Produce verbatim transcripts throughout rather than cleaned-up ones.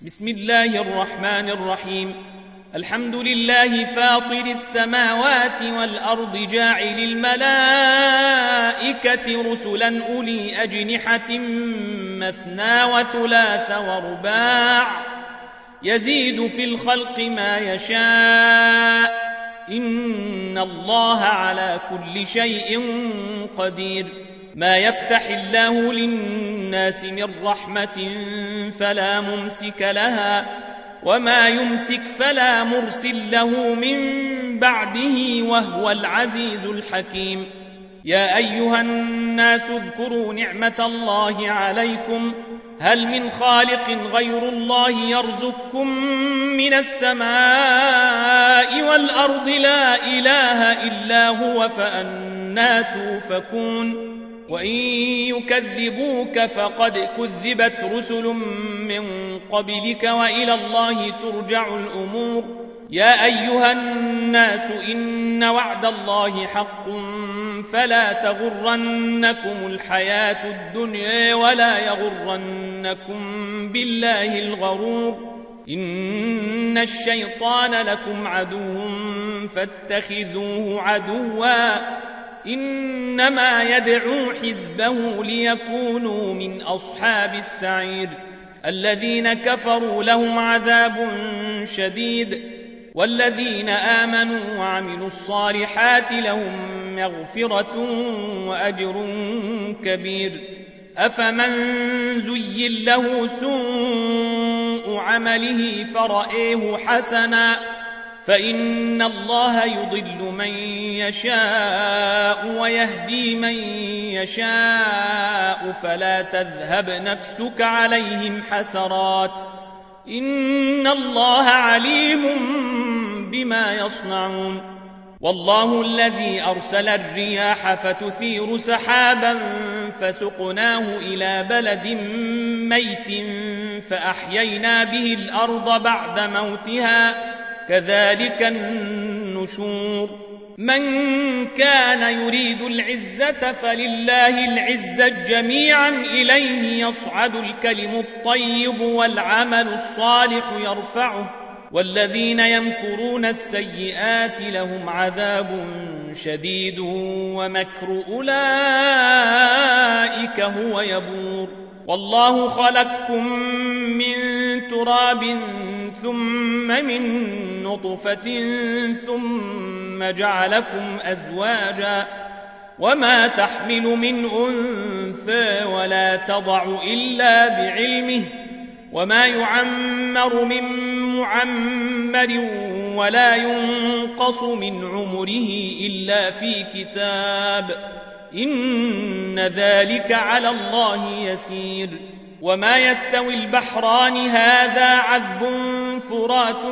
بسم الله الرحمن الرحيم. الحمد لله فاطر السماوات والأرض جاعل الملائكة رسلا أولي أجنحة مثنى وثلاث ورباع يزيد في الخلق ما يشاء إن الله على كل شيء قدير. ما يفتح الله للناس من رحمة فلا ممسك لها وما يمسك فلا مرسل له من بعده وهو العزيز الحكيم. يا أيها الناس اذكروا نعمة الله عليكم هل من خالق غير الله يرزقكم من السماء والأرض لا إله إلا هو فأنى توفكون. وإن يكذبوك فقد كذبت رسل من قبلك وإلى الله ترجع الأمور. يا أيها الناس إن وعد الله حق فلا تغرنكم الحياة الدنيا ولا يغرنكم بالله الغرور. إن الشيطان لكم عدو فاتخذوه عدوا إنما يدعو حزبه ليكونوا من أصحاب السعير. الذين كفروا لهم عذاب شديد والذين آمنوا وعملوا الصالحات لهم مغفرة وأجر كبير. أفمن زين له سوء عمله فرأيه حسنا فإن الله يضل من يشاء ويهدي من يشاء فلا تذهب نفسك عليهم حسرات إن الله عليم بما يصنعون. والله الذي أرسل الرياح فتثير سحابا فسقناه إلى بلد ميت فأحيينا به الأرض بعد موتها كذلك النشور. من كان يريد العزة فلله العزة جميعا إليه يصعد الكلم الطيب والعمل الصالح يرفعه والذين يمكرون السيئات لهم عذاب شديد ومكر أولئك هو يبور. والله خلقكم من تراب ثم من نطفة ثم جعلكم أزواجا وما تحمل من أنثى ولا تضع إلا بعلمه وما يعمر من معمر ولا ينقص من عمره إلا في كتاب إن ذلك على الله يسير. وما يستوي البحران هذا عذب فرات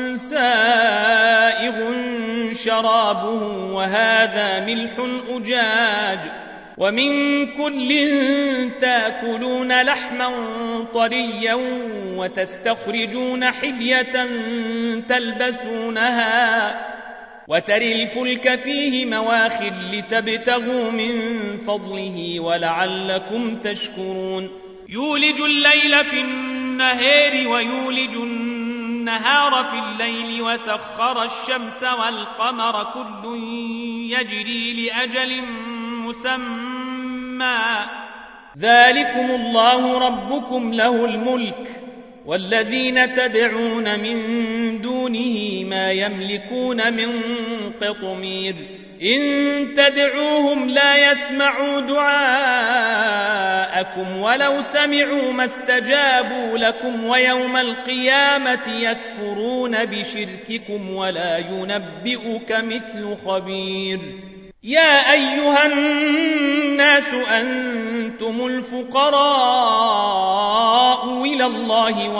سائغ شرابه وهذا ملح أجاج ومن كل تاكلون لحما طريا وتستخرجون حلية تلبسونها وتري الفلك فيه مواخر لتبتغوا من فضله ولعلكم تشكرون. يولج الليل في النهار ويولج النهار في الليل وسخر الشمس والقمر كل يجري لأجل مسمى ذلكم الله ربكم له الملك والذين تدعون من دونه ما يملكون من قطمير. إن تدعوهم لا يسمعوا دعاءكم ولو سمعوا ما استجابوا لكم ويوم القيامة يكفرون بشرككم ولا ينبئك مثل خبير. يا أيها الناس أنتم الفقراء إلى الله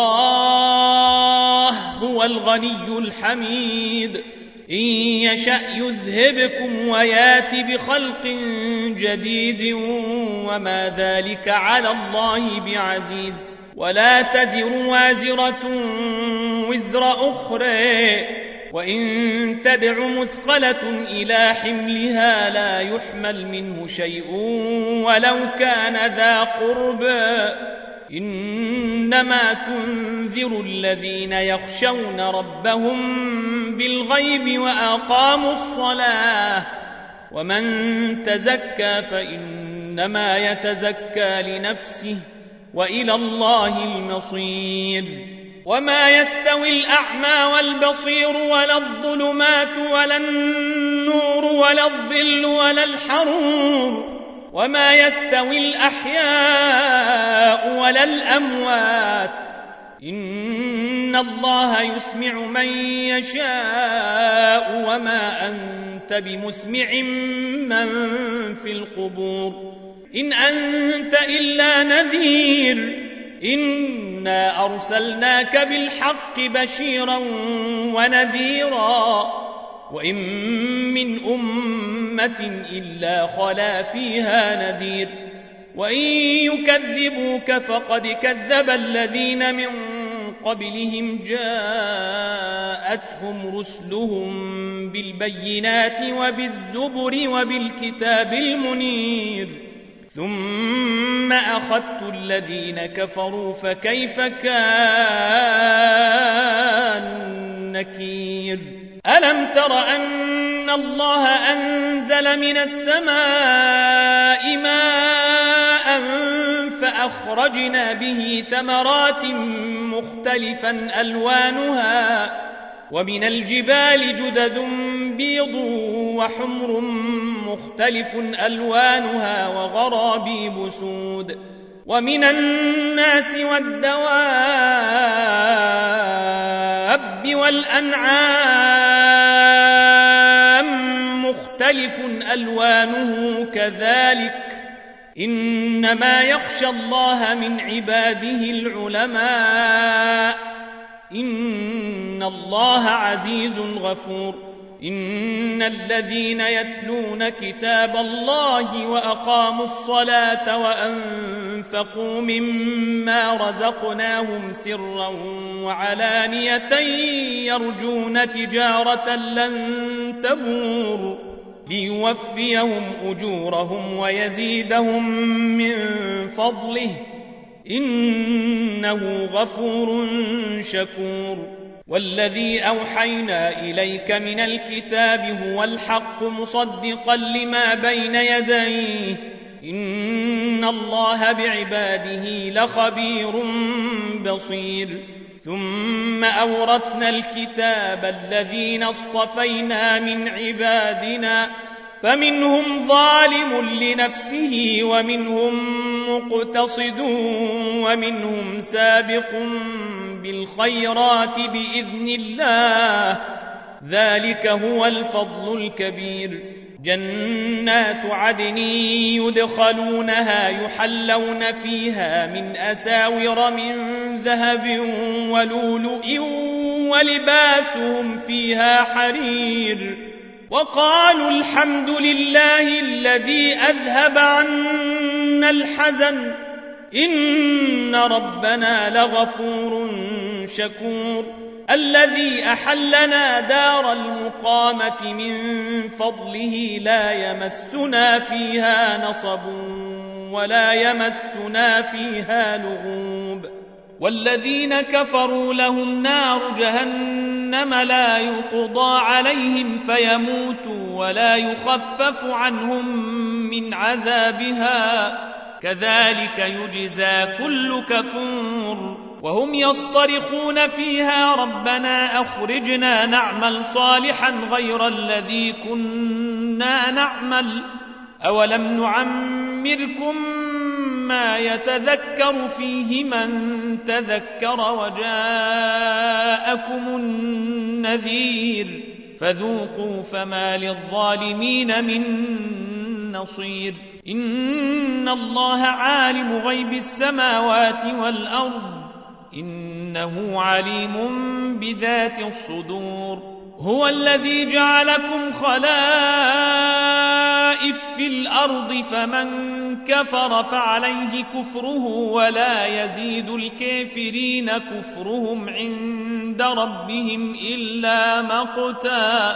والله هو الغني الحميد. إن يشأ يذهبكم ويات بخلق جديد وما ذلك على الله بعزيز. ولا تزر وازرة وزر أخرى وإن تدع مثقلة إلى حملها لا يحمل منه شيء ولو كان ذا قربى إنما تنذر الذين يخشون ربهم بالغيب وأقاموا الصلاة ومن تزكى فإنما يتزكى لنفسه وإلى الله المصير وما يستوي الأعمى والبصير ولا الظلمات ولا النور ولا الظل ولا الحرور وما يستوي الأحياء ولا الأموات إن الله يسمع من يشاء وما أنت بمسمع من في القبور إن أنت إلا نذير إنا أرسلناك بالحق بشيرا ونذيرا وإن من أمة إلا خلا فيها نذير وإن يكذبوك فقد كذب الذين من قبلهم جاءتهم رسلهم بالبينات وبالزبر وبالكتاب المنير ثم أخذت الذين كفروا فكيف كان نكير ألم تر أن الله أنزل من السماء ماء فأخرجنا به ثمرات مختلفا ألوانها ومن الجبال جدد بيض وحمر مختلف ألوانها وغرابيب سود ومن الناس والدواب والأنعام مختلف ألوانه كذلك إنما يخشى الله من عباده العلماء إن الله عزيز غفور إن الذين يتلون كتاب الله وأقاموا الصلاة وأنفقوا مما رزقناهم سرا وعلانية يرجون تجارة لن تبور ليوفيهم أجورهم ويزيدهم من فضله إنه غفور شكور والذي أوحينا إليك من الكتاب هو الحق مصدقا لما بين يديه إن الله بعباده لخبير بصير ثم أورثنا الكتاب الذين اصطفينا من عبادنا فمنهم ظالم لنفسه ومنهم مقتصد ومنهم سابق بالخيرات بإذن الله ذلك هو الفضل الكبير جنات عدن يدخلونها يحلون فيها من أساور من ذهب ولؤلؤ ولباسهم فيها حرير وقالوا الحمد لله الذي أذهب عنا الحزن إن ربنا لغفور شكور الذي أحلنا دار المقامة من فضله لا يمسنا فيها نصب ولا يمسنا فيها لغوب والذين كفروا لهم نار جهنم لا يقضى عليهم فيموتوا ولا يخفف عنهم من عذابها كذلك يجزى كل كفور وهم يصطرخون فيها ربنا أخرجنا نعمل صالحا غير الذي كنا نعمل أولم نعمركم ما يتذكر فيه من تذكر وجاءكم النذير فذوقوا فما للظالمين من نصير إن الله عالم غيب السماوات والأرض إنه عليم بذات الصدور هو الذي جعلكم خلائف في الأرض فمن كفر فعليه كفره ولا يزيد الكافرين كفرهم عند ربهم إلا مقتا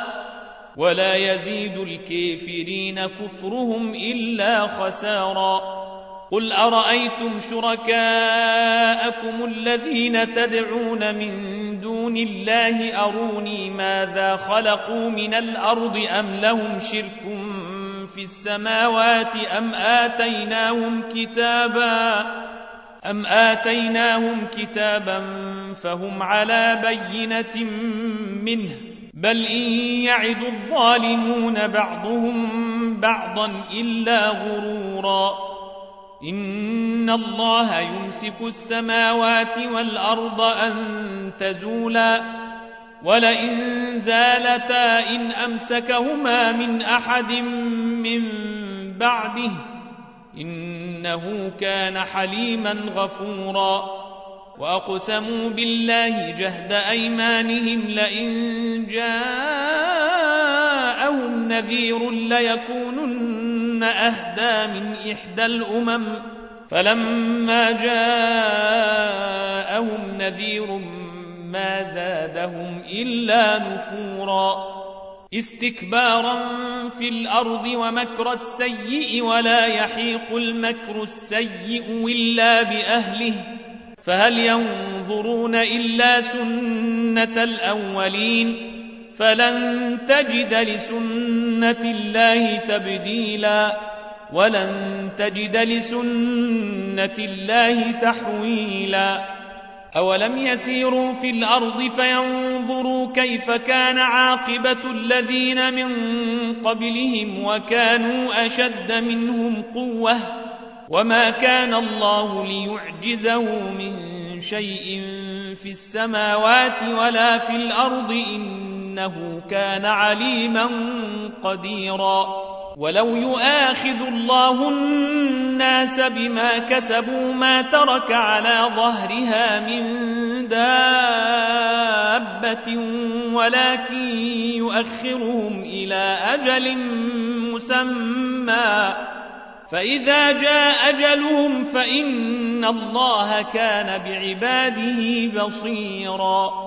ولا يزيد الكافرين كفرهم إلا خسارا قل أرأيتم شركاءكم الذين تدعون من دون الله أروني ماذا خلقوا من الأرض أم لهم شرك في السماوات أم آتيناهم كتابا أم آتيناهم كتابا فهم على بينة منه بل إن يعد الظالمون بعضهم بعضا إلا غرورا إن الله يمسك السماوات والأرض أن تزولا ولئن زالتا إن أمسكهما من أحد من بعده إنه كان حليما غفورا وأقسموا بالله جهد أيمانهم لئن جاءهم نذير ليكونن أهدى من إحدى الأمم فلما جاءهم نذير ما زادهم إلا نفورا استكبارا في الأرض ومكر السيء ولا يحيق المكر السيء إلا بأهله فهل ينظرون إلا سنة الأولين فلن تجد لسنة الله تبديلا ولن تجد لسنة الله تحويلا أولم يسيروا في الأرض فينظروا كيف كان عاقبة الذين من قبلهم وكانوا أشد منهم قوة وما كان الله ليعجزه من شيء في السماوات ولا في الأرض إنه كان عليما قديرا ولو يؤاخذ الله الناس بما كسبوا ما ترك على ظهرها من دابة ولكن يؤخرهم إلى أجل مسمى فإذا جاء أجلهم فإن الله كان بعباده بصيرا